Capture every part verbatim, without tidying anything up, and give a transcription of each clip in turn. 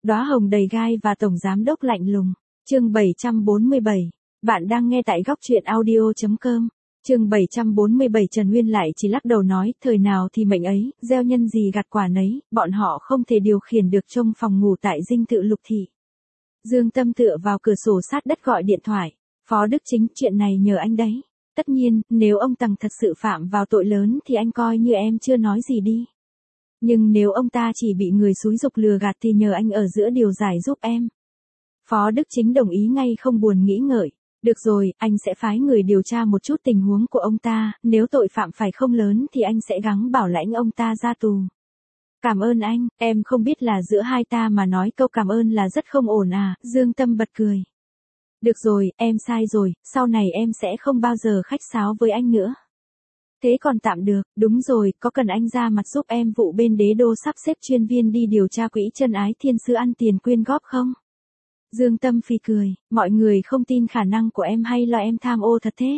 Đóa hồng đầy gai và tổng giám đốc lạnh lùng. Chương bảy trăm bốn mươi bảy. Bạn đang nghe tại góc truyện audio chấm com. Chương bảy trăm bốn mươi bảy. Trần Uyên lại chỉ lắc đầu nói, thời nào thì mệnh ấy, gieo nhân gì gặt quả nấy, bọn họ không thể điều khiển được trong phòng ngủ tại dinh thự Lục thị. Dương Tâm tựa vào cửa sổ sát đất gọi điện thoại. Phó Đức Chính, chuyện này nhờ anh đấy. Tất nhiên, nếu ông Tằng thật sự phạm vào tội lớn thì anh coi như em chưa nói gì đi. Nhưng nếu ông ta chỉ bị người xúi giục lừa gạt thì nhờ anh ở giữa điều giải giúp em. Phó Đức Chính đồng ý ngay không buồn nghĩ ngợi. Được rồi, anh sẽ phái người điều tra một chút tình huống của ông ta, nếu tội phạm phải không lớn thì anh sẽ gắng bảo lãnh ông ta ra tù. Cảm ơn anh, em không biết là giữa hai ta mà nói câu cảm ơn là rất không ổn à, Dương Tâm bật cười. Được rồi, em sai rồi, sau này em sẽ không bao giờ khách sáo với anh nữa. Thế còn tạm được, đúng rồi, có cần anh ra mặt giúp em vụ bên Đế Đô sắp xếp chuyên viên đi điều tra quỹ chân ái thiên sư ăn tiền quyên góp không? Dương Tâm phì cười, mọi người không tin khả năng của em hay là em tham ô thật thế?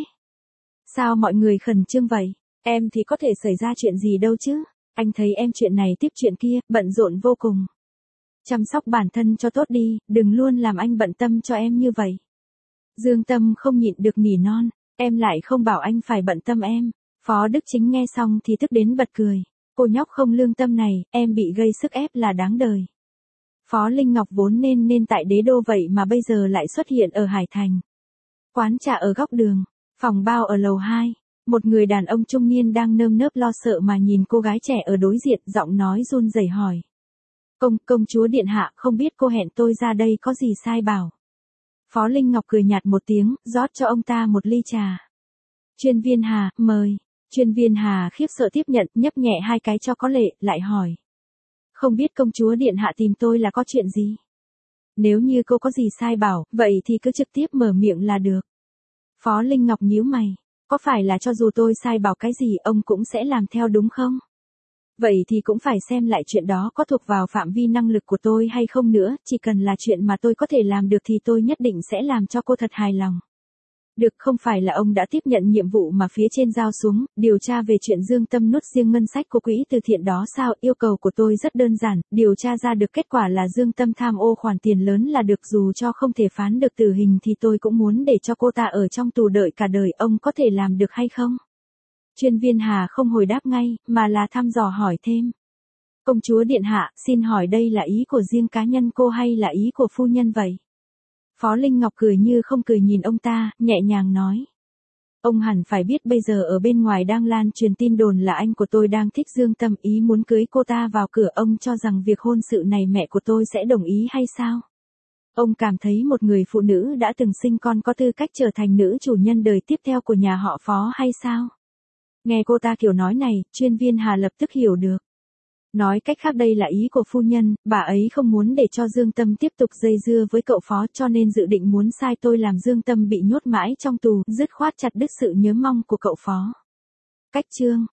Sao mọi người khẩn trương vậy? Em thì có thể xảy ra chuyện gì đâu chứ? Anh thấy em chuyện này tiếp chuyện kia, bận rộn vô cùng. Chăm sóc bản thân cho tốt đi, đừng luôn làm anh bận tâm cho em như vậy. Dương Tâm không nhịn được nỉ non, em lại không bảo anh phải bận tâm em. Phó Đức Chính nghe xong thì tức đến bật cười. Cô nhóc không lương tâm này, em bị gây sức ép là đáng đời. Phó Linh Ngọc vốn nên nên tại Đế Đô vậy mà bây giờ lại xuất hiện ở Hải Thành. Quán trà ở góc đường, phòng bao ở lầu hai. Một người đàn ông trung niên đang nơm nớp lo sợ mà nhìn cô gái trẻ ở đối diện, giọng nói run rẩy hỏi. Công, công chúa điện hạ, không biết cô hẹn tôi ra đây có gì sai bảo. Phó Linh Ngọc cười nhạt một tiếng, rót cho ông ta một ly trà. Chuyên viên Hà, mời. Chuyên viên Hà khiếp sợ tiếp nhận, nhấp nhẹ hai cái cho có lệ, lại hỏi. Không biết công chúa điện hạ tìm tôi là có chuyện gì? Nếu như cô có gì sai bảo, vậy thì cứ trực tiếp mở miệng là được. Phó Linh Ngọc nhíu mày. Có phải là cho dù tôi sai bảo cái gì ông cũng sẽ làm theo đúng không? Vậy thì cũng phải xem lại chuyện đó có thuộc vào phạm vi năng lực của tôi hay không nữa, chỉ cần là chuyện mà tôi có thể làm được thì tôi nhất định sẽ làm cho cô thật hài lòng. Được, không phải là ông đã tiếp nhận nhiệm vụ mà phía trên giao xuống, điều tra về chuyện Dương Tâm nuốt riêng ngân sách của quỹ từ thiện đó sao? Yêu cầu của tôi rất đơn giản, điều tra ra được kết quả là Dương Tâm tham ô khoản tiền lớn là được, dù cho không thể phán được tử hình thì tôi cũng muốn để cho cô ta ở trong tù đợi cả đời, ông có thể làm được hay không? Chuyên viên Hà không hồi đáp ngay, mà là thăm dò hỏi thêm. Công chúa điện hạ, xin hỏi đây là ý của riêng cá nhân cô hay là ý của phu nhân vậy? Phó Linh Ngọc cười như không cười nhìn ông ta, nhẹ nhàng nói. Ông hẳn phải biết bây giờ ở bên ngoài đang lan truyền tin đồn là anh của tôi đang thích Dương Tâm, ý muốn cưới cô ta vào cửa, ông cho rằng việc hôn sự này mẹ của tôi sẽ đồng ý hay sao? Ông cảm thấy một người phụ nữ đã từng sinh con có tư cách trở thành nữ chủ nhân đời tiếp theo của nhà họ Phó hay sao? Nghe cô ta kiểu nói này, chuyên viên Hà lập tức hiểu được. Nói cách khác đây là ý của phu nhân, bà ấy không muốn để cho Dương Tâm tiếp tục dây dưa với cậu Phó cho nên dự định muốn sai tôi làm Dương Tâm bị nhốt mãi trong tù, dứt khoát chặt đứt sự nhớ mong của cậu Phó. Cách chương,